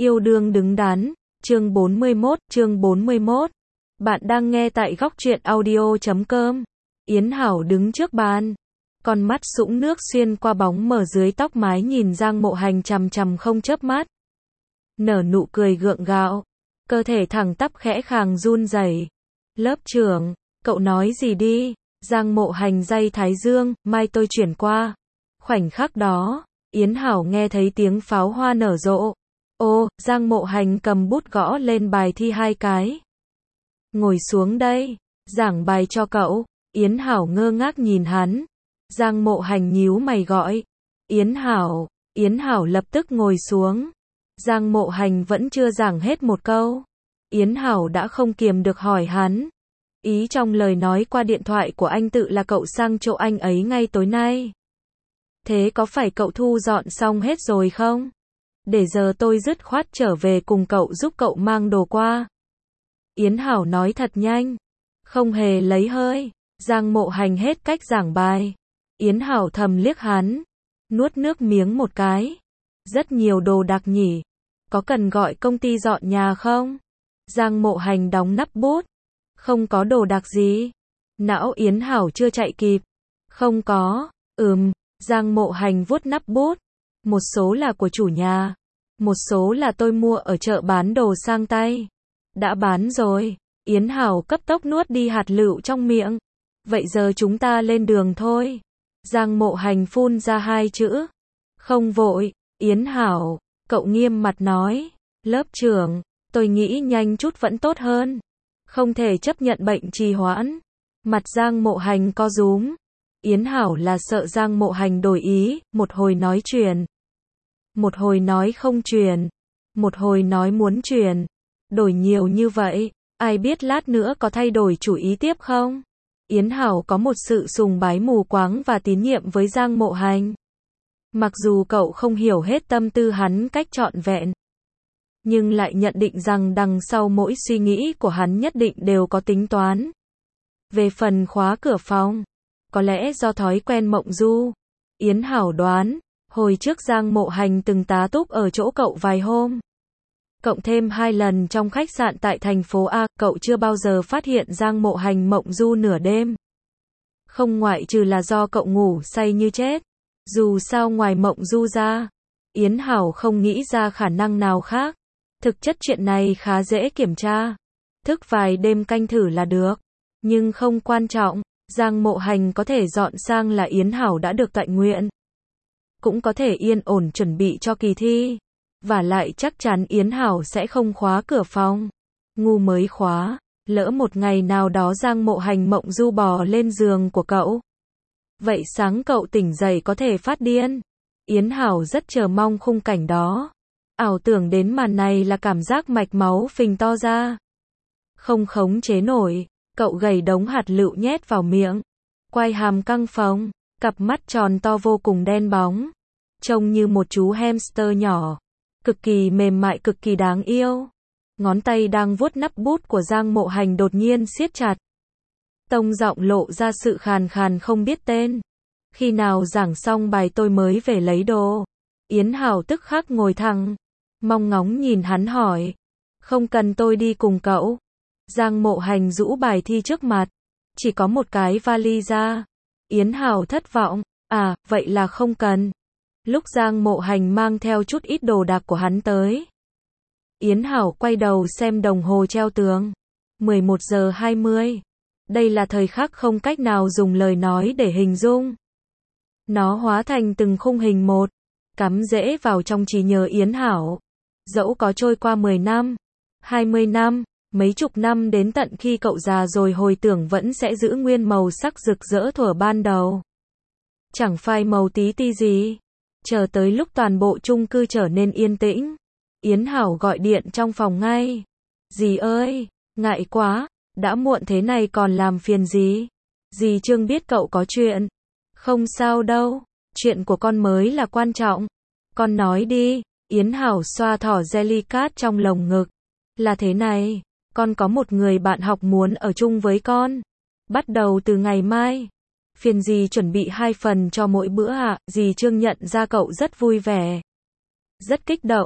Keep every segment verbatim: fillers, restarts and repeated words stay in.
Yêu đương đứng đắn, chương bốn mươi mốt, chương bốn mươi mốt. Bạn đang nghe tại góc truyện audio chấm com. Yến Hảo đứng trước bàn, con mắt sũng nước xuyên qua bóng mờ dưới tóc mái nhìn Giang Mộ Hành chằm chằm không chớp mắt. Nở nụ cười gượng gạo, cơ thể thẳng tắp khẽ khàng run rẩy. Lớp trưởng, cậu nói gì đi? Giang Mộ Hành day thái dương, mai tôi chuyển qua. Khoảnh khắc đó, Yến Hảo nghe thấy tiếng pháo hoa nở rộ. Ô, Giang Mộ Hành cầm bút gõ lên bài thi hai cái. Ngồi xuống đây, giảng bài cho cậu. Yến Hảo ngơ ngác nhìn hắn. Giang Mộ Hành nhíu mày gọi. Yến Hảo, Yến Hảo lập tức ngồi xuống. Giang Mộ Hành vẫn chưa giảng hết một câu. Yến Hảo đã không kiềm được hỏi hắn. Ý trong lời nói qua điện thoại của anh tự là cậu sang chỗ anh ấy ngay tối nay. Thế có phải cậu thu dọn xong hết rồi không? Để giờ tôi dứt khoát trở về cùng cậu giúp cậu mang đồ qua. Yến Hảo nói thật nhanh, không hề lấy hơi. Giang Mộ Hành hết cách giảng bài. Yến Hảo thầm liếc hắn, nuốt nước miếng một cái. Rất nhiều đồ đạc nhỉ, có cần gọi công ty dọn nhà không? Giang Mộ Hành đóng nắp bút. Không có đồ đạc gì. Não Yến Hảo chưa chạy kịp. Không có, ừm, Giang Mộ Hành vuốt nắp bút. Một số là của chủ nhà, một số là tôi mua ở chợ bán đồ sang tay. Đã bán rồi. Yến Hảo cấp tốc nuốt đi hạt lựu trong miệng. Vậy giờ chúng ta lên đường thôi. Giang Mộ Hành phun ra hai chữ. Không vội, Yến Hảo, cậu nghiêm mặt nói. Lớp trưởng, tôi nghĩ nhanh chút vẫn tốt hơn. Không thể chấp nhận bệnh trì hoãn. Mặt Giang Mộ Hành co rúm. Yến Hảo là sợ Giang Mộ Hành đổi ý, một hồi nói truyền. Một hồi nói không truyền. Một hồi nói muốn truyền. Đổi nhiều như vậy, ai biết lát nữa có thay đổi chủ ý tiếp không? Yến Hảo có một sự sùng bái mù quáng và tín nhiệm với Giang Mộ Hành. Mặc dù cậu không hiểu hết tâm tư hắn cách trọn vẹn, nhưng lại nhận định rằng đằng sau mỗi suy nghĩ của hắn nhất định đều có tính toán. Về phần khóa cửa phòng, có lẽ do thói quen mộng du. Yến Hảo đoán, hồi trước Giang Mộ Hành từng tá túc ở chỗ cậu vài hôm. Cộng thêm hai lần trong khách sạn tại thành phố A, cậu chưa bao giờ phát hiện Giang Mộ Hành mộng du nửa đêm. Không ngoại trừ là do cậu ngủ say như chết. Dù sao ngoài mộng du ra, Yến Hảo không nghĩ ra khả năng nào khác. Thực chất chuyện này khá dễ kiểm tra. Thức vài đêm canh thử là được. Nhưng không quan trọng, Giang Mộ Hành có thể dọn sang là Yến Hảo đã được tọa nguyện. Cũng có thể yên ổn chuẩn bị cho kỳ thi. Và lại chắc chắn Yến Hảo sẽ không khóa cửa phòng. Ngu mới khóa, lỡ một ngày nào đó Giang Mộ Hành mộng du bò lên giường của cậu. Vậy sáng cậu tỉnh dậy có thể phát điên. Yến Hảo rất chờ mong khung cảnh đó. Ảo tưởng đến màn này là cảm giác mạch máu phình to ra. Không khống chế nổi, cậu gầy đống hạt lựu nhét vào miệng. Quai hàm căng phồng, cặp mắt tròn to vô cùng đen bóng. Trông như một chú hamster nhỏ. Cực kỳ mềm mại, cực kỳ đáng yêu. Ngón tay đang vuốt nắp bút của Giang Mộ Hành đột nhiên siết chặt. Tông giọng lộ ra sự khàn khàn không biết tên. Khi nào giảng xong bài tôi mới về lấy đồ. Yến Hảo tức khắc ngồi thẳng, mong ngóng nhìn hắn hỏi. Không cần tôi đi cùng cậu. Giang Mộ Hành rũ bài thi trước mặt. Chỉ có một cái vali ra. Yến Hảo thất vọng. À, vậy là không cần. Lúc Giang Mộ Hành mang theo chút ít đồ đạc của hắn tới, Yến Hảo quay đầu xem đồng hồ treo tường. mười một giờ hai mươi. Đây là thời khắc không cách nào dùng lời nói để hình dung. Nó hóa thành từng khung hình một, cắm rễ vào trong trí nhớ Yến Hảo. Dẫu có trôi qua mười năm, hai mươi năm, mấy chục năm đến tận khi cậu già rồi hồi tưởng vẫn sẽ giữ nguyên màu sắc rực rỡ thuở ban đầu. Chẳng phai màu tí ti gì. Chờ tới lúc toàn bộ chung cư trở nên yên tĩnh, Yến Hảo gọi điện trong phòng ngay. Dì ơi, ngại quá, đã muộn thế này còn làm phiền dì. Dì Trương biết cậu có chuyện. Không sao đâu, chuyện của con mới là quan trọng. Con nói đi. Yến Hảo xoa thỏ Jellycat trong lồng ngực. Là thế này, con có một người bạn học muốn ở chung với con. Bắt đầu từ ngày mai. Phiền dì chuẩn bị hai phần cho mỗi bữa ạ. À? Dì Trương nhận ra cậu rất vui vẻ, rất kích động,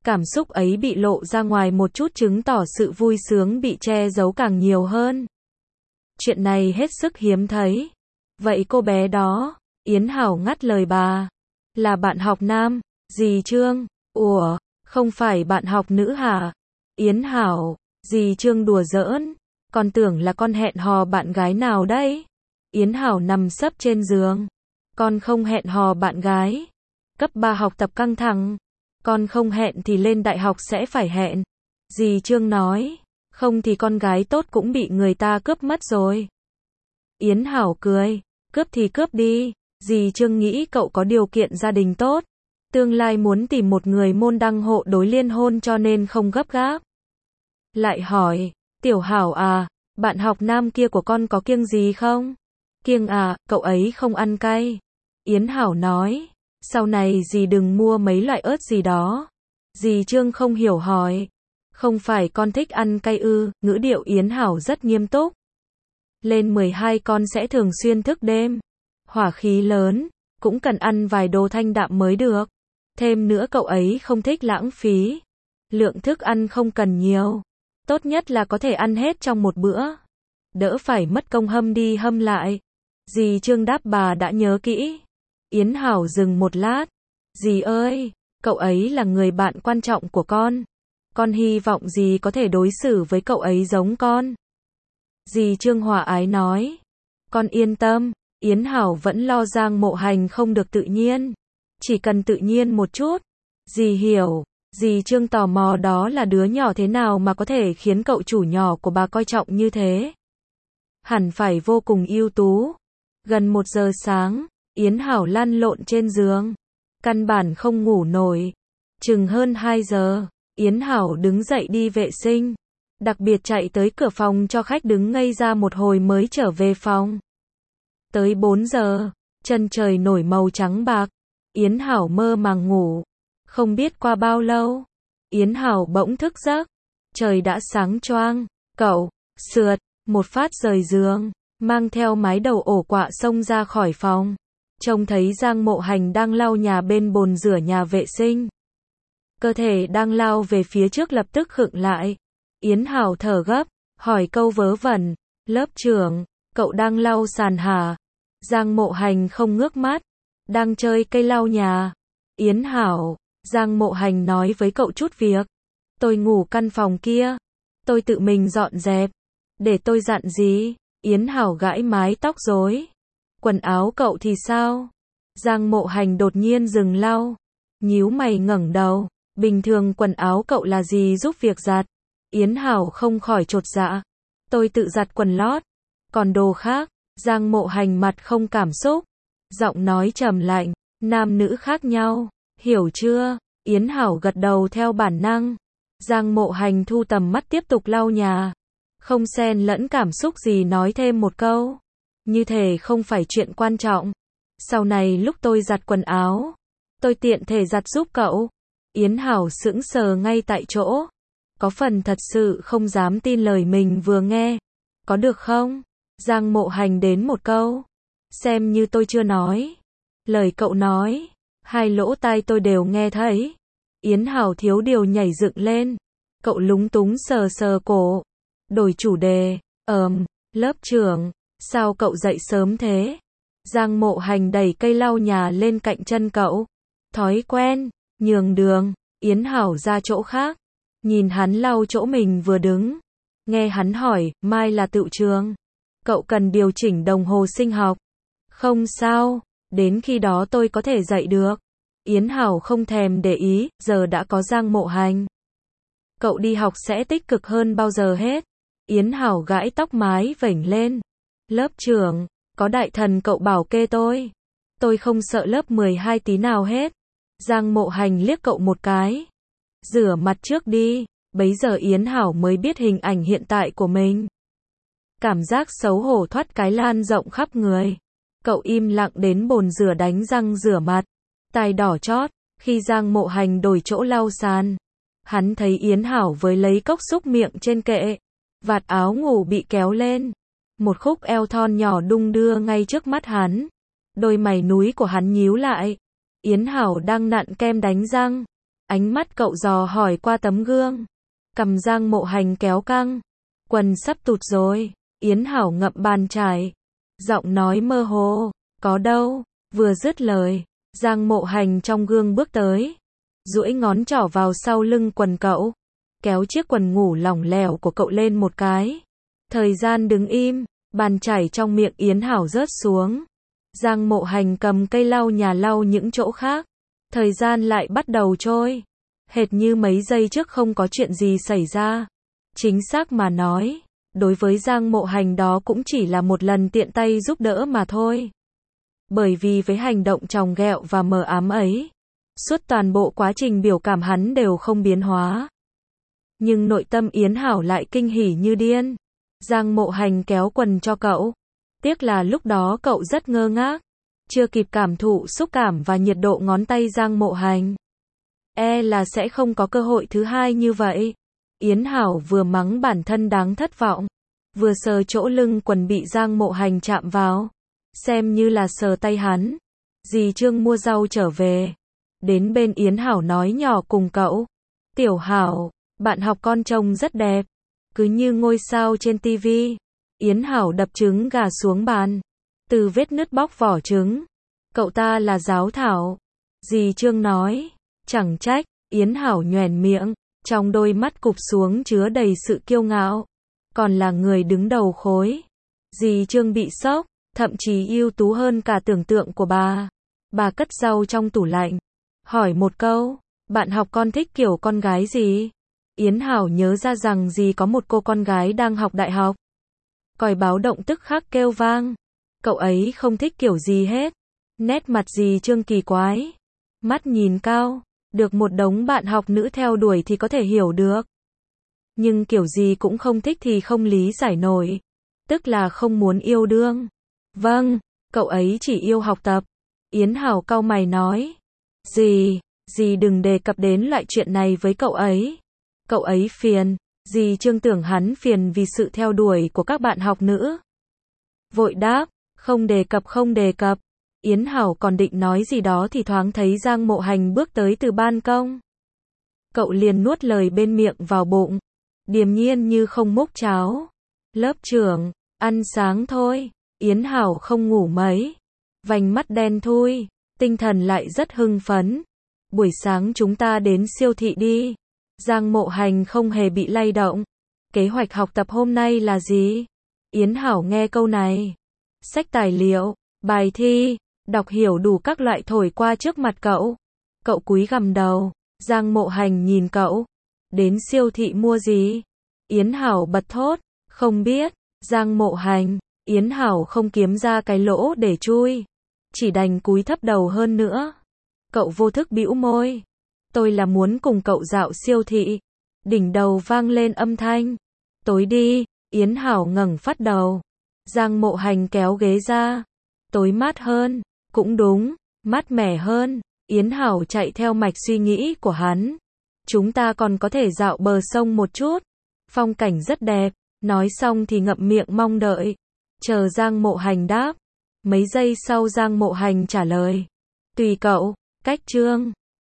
Cảm xúc ấy bị lộ ra ngoài một chút chứng tỏ sự vui sướng bị che giấu càng nhiều hơn. Chuyện này hết sức hiếm thấy. Vậy cô bé đó, Yến Hảo ngắt lời bà, là bạn học nam, dì Trương. Ủa, không phải bạn học nữ hả? Yến Hảo, dì Trương đùa giỡn, con tưởng là con hẹn hò bạn gái nào đấy. Yến Hảo nằm sấp trên giường. Con không hẹn hò bạn gái. Cấp ba học tập căng thẳng. Con không hẹn thì lên đại học sẽ phải hẹn. Dì Trương nói, không thì con gái tốt cũng bị người ta cướp mất rồi. Yến Hảo cười, cướp thì cướp đi. Dì Trương nghĩ cậu có điều kiện gia đình tốt. Tương lai muốn tìm một người môn đăng hộ đối liên hôn cho nên không gấp gáp. Lại hỏi, Tiểu Hảo à, bạn học nam kia của con có kiêng gì không? Kiêng à, cậu ấy không ăn cay. Yến Hảo nói, sau này dì đừng mua mấy loại ớt gì đó. Dì Trương không hiểu hỏi, không phải con thích ăn cay ư? Ngữ điệu Yến Hảo rất nghiêm túc. Lên mười hai con sẽ thường xuyên thức đêm. Hỏa khí lớn, cũng cần ăn vài đồ thanh đạm mới được. Thêm nữa cậu ấy không thích lãng phí. Lượng thức ăn không cần nhiều. Tốt nhất là có thể ăn hết trong một bữa. Đỡ phải mất công hâm đi hâm lại. Dì Trương đáp bà đã nhớ kỹ. Yến Hảo dừng một lát. Dì ơi, cậu ấy là người bạn quan trọng của con. Con hy vọng dì có thể đối xử với cậu ấy giống con. Dì Trương hòa ái nói. Con yên tâm, Yến Hảo vẫn lo Giang Mộ Hành không được tự nhiên. Chỉ cần tự nhiên một chút. Dì hiểu. Dì Trương tò mò đó là đứa nhỏ thế nào mà có thể khiến cậu chủ nhỏ của bà coi trọng như thế. Hẳn phải vô cùng ưu tú. Gần một giờ sáng, Yến Hảo lăn lộn trên giường. Căn bản không ngủ nổi. Chừng hơn hai giờ, Yến Hảo đứng dậy đi vệ sinh. Đặc biệt chạy tới cửa phòng cho khách đứng ngây ra một hồi mới trở về phòng. Tới bốn giờ, chân trời nổi màu trắng bạc. Yến Hảo mơ màng ngủ. Không biết qua bao lâu, Yến Hảo bỗng thức giấc. Trời đã sáng choang. Cậu, sượt, một phát rời giường, mang theo mái đầu ổ quạ xông ra khỏi phòng. Trông thấy Giang Mộ Hành đang lau nhà bên bồn rửa nhà vệ sinh. Cơ thể đang lao về phía trước lập tức khựng lại. Yến Hảo thở gấp, hỏi câu vớ vẩn. Lớp trưởng, cậu đang lau sàn hả? Giang Mộ Hành không ngước mắt. Đang chơi cây lau nhà. Yến Hảo, Giang Mộ Hành nói với cậu chút việc. Tôi ngủ căn phòng kia. Tôi tự mình dọn dẹp. Để tôi dặn gì? Yến Hảo gãi mái tóc rối. Quần áo cậu thì sao? Giang Mộ Hành đột nhiên dừng lau. Nhíu mày ngẩng đầu. Bình thường quần áo cậu là gì giúp việc giặt? Yến Hảo không khỏi chột dạ. Tôi tự giặt quần lót. Còn đồ khác? Giang Mộ Hành mặt không cảm xúc. Giọng nói trầm lạnh. Nam nữ khác nhau. Hiểu chưa? Yến Hảo gật đầu theo bản năng. Giang Mộ Hành thu tầm mắt tiếp tục lau nhà. Không xen lẫn cảm xúc gì nói thêm một câu. Như thể không phải chuyện quan trọng. Sau này lúc tôi giặt quần áo, tôi tiện thể giặt giúp cậu. Yến Hảo sững sờ ngay tại chỗ. Có phần thật sự không dám tin lời mình vừa nghe. Có được không? Giang Mộ Hành đến một câu. Xem như tôi chưa nói. Lời cậu nói, hai lỗ tai tôi đều nghe thấy. Yến Hảo thiếu điều nhảy dựng lên. Cậu lúng túng sờ sờ cổ. Đổi chủ đề. Ờm, lớp trưởng, sao cậu dậy sớm thế? Giang Mộ Hành đẩy cây lau nhà lên cạnh chân cậu. Thói quen, nhường đường. Yến Hảo ra chỗ khác. Nhìn hắn lau chỗ mình vừa đứng. Nghe hắn hỏi, mai là tựu trường. Cậu cần điều chỉnh đồng hồ sinh học. Không sao, đến khi đó tôi có thể dậy được. Yến Hảo không thèm để ý, giờ đã có Giang Mộ Hành. Cậu đi học sẽ tích cực hơn bao giờ hết. Yến Hảo gãi tóc mái vểnh lên. Lớp trưởng, có đại thần cậu bảo kê tôi. Tôi không sợ lớp mười hai tí nào hết. Giang Mộ Hành liếc cậu một cái. Rửa mặt trước đi. Bấy giờ Yến Hảo mới biết hình ảnh hiện tại của mình. Cảm giác xấu hổ thoát cái lan rộng khắp người. Cậu im lặng đến bồn rửa đánh răng rửa mặt. Tai đỏ chót. Khi Giang Mộ Hành đổi chỗ lau sàn, hắn thấy Yến Hảo với lấy cốc xúc miệng trên kệ. Vạt áo ngủ bị kéo lên. Một khúc eo thon nhỏ đung đưa ngay trước mắt hắn. Đôi mày núi của hắn nhíu lại. Yến Hảo đang nặn kem đánh răng. Ánh mắt cậu dò hỏi qua tấm gương. Cầm Giang Mộ Hành kéo căng. Quần sắp tụt rồi. Yến Hảo ngậm bàn chải. Giọng nói mơ hồ. Có đâu. Vừa dứt lời. Giang Mộ Hành trong gương bước tới. Duỗi ngón trỏ vào sau lưng quần cậu. Kéo chiếc quần ngủ lỏng lẻo của cậu lên một cái. Thời gian đứng im. Bàn chải trong miệng Yến Hảo rớt xuống. Giang Mộ Hành cầm cây lau nhà lau những chỗ khác. Thời gian lại bắt đầu trôi. Hệt như mấy giây trước không có chuyện gì xảy ra. Chính xác mà nói, đối với Giang Mộ Hành đó cũng chỉ là một lần tiện tay giúp đỡ mà thôi. Bởi vì với hành động chòng ghẹo và mờ ám ấy, suốt toàn bộ quá trình biểu cảm hắn đều không biến hóa. Nhưng nội tâm Yến Hảo lại kinh hỉ như điên. Giang Mộ Hành kéo quần cho cậu. Tiếc là lúc đó cậu rất ngơ ngác. Chưa kịp cảm thụ xúc cảm và nhiệt độ ngón tay Giang Mộ Hành. E là sẽ không có cơ hội thứ hai như vậy. Yến Hảo vừa mắng bản thân đáng thất vọng, vừa sờ chỗ lưng quần bị Giang Mộ Hành chạm vào. Xem như là sờ tay hắn. Dì Trương mua rau trở về. Đến bên Yến Hảo nói nhỏ cùng cậu. Tiểu Hảo, bạn học con trông rất đẹp. Cứ như ngôi sao trên tivi. Yến Hảo đập trứng gà xuống bàn. Từ vết nứt bóc vỏ trứng. Cậu ta là giáo thảo. Dì Trương nói. Chẳng trách. Yến Hảo nhoẻn miệng. Trong đôi mắt cụp xuống chứa đầy sự kiêu ngạo. Còn là người đứng đầu khối. Dì Trương bị sốc. Thậm chí ưu tú hơn cả tưởng tượng của bà. Bà cất rau trong tủ lạnh. Hỏi một câu. Bạn học con thích kiểu con gái gì? Yến Hảo nhớ ra rằng dì có một cô con gái đang học đại học. Còi báo động tức khắc kêu vang. Cậu ấy không thích kiểu gì hết. Nét mặt dì Trương kỳ quái. Mắt nhìn cao. Được một đống bạn học nữ theo đuổi thì có thể hiểu được. Nhưng kiểu gì cũng không thích thì không lý giải nổi. Tức là không muốn yêu đương. Vâng, cậu ấy chỉ yêu học tập. Yến Hảo cau mày nói. Dì, dì đừng đề cập đến loại chuyện này với cậu ấy. Cậu ấy phiền. Dì Trương tưởng hắn phiền vì sự theo đuổi của các bạn học nữ. Vội đáp, không đề cập không đề cập. Yến Hảo còn định nói gì đó thì thoáng thấy Giang Mộ Hành bước tới từ ban công. Cậu liền nuốt lời bên miệng vào bụng. Điềm nhiên như không múc cháo. Lớp trưởng, ăn sáng thôi. Yến Hảo không ngủ mấy. Vành mắt đen thui. Tinh thần lại rất hưng phấn. Buổi sáng chúng ta đến siêu thị đi. Giang Mộ Hành không hề bị lay động. Kế hoạch học tập hôm nay là gì? Yến Hảo nghe câu này. Sách tài liệu, bài thi, đọc hiểu đủ các loại thổi qua trước mặt cậu. Cậu cúi gằm đầu. Giang Mộ Hành nhìn cậu. Đến siêu thị mua gì? Yến Hảo bật thốt. Không biết. Giang Mộ Hành. Yến Hảo không kiếm ra cái lỗ để chui. Chỉ đành cúi thấp đầu hơn nữa. Cậu vô thức bĩu môi. Tôi là muốn cùng cậu dạo siêu thị. Đỉnh đầu vang lên âm thanh. Tối đi. Yến Hảo ngẩng phát đầu. Giang Mộ Hành kéo ghế ra. Tối mát hơn. Cũng đúng. Mát mẻ hơn. Yến Hảo chạy theo mạch suy nghĩ của hắn. Chúng ta còn có thể dạo bờ sông một chút. Phong cảnh rất đẹp. Nói xong thì ngậm miệng mong đợi. Chờ Giang Mộ Hành đáp. Mấy giây sau Giang Mộ Hành trả lời. Tùy cậu. Cách Trương.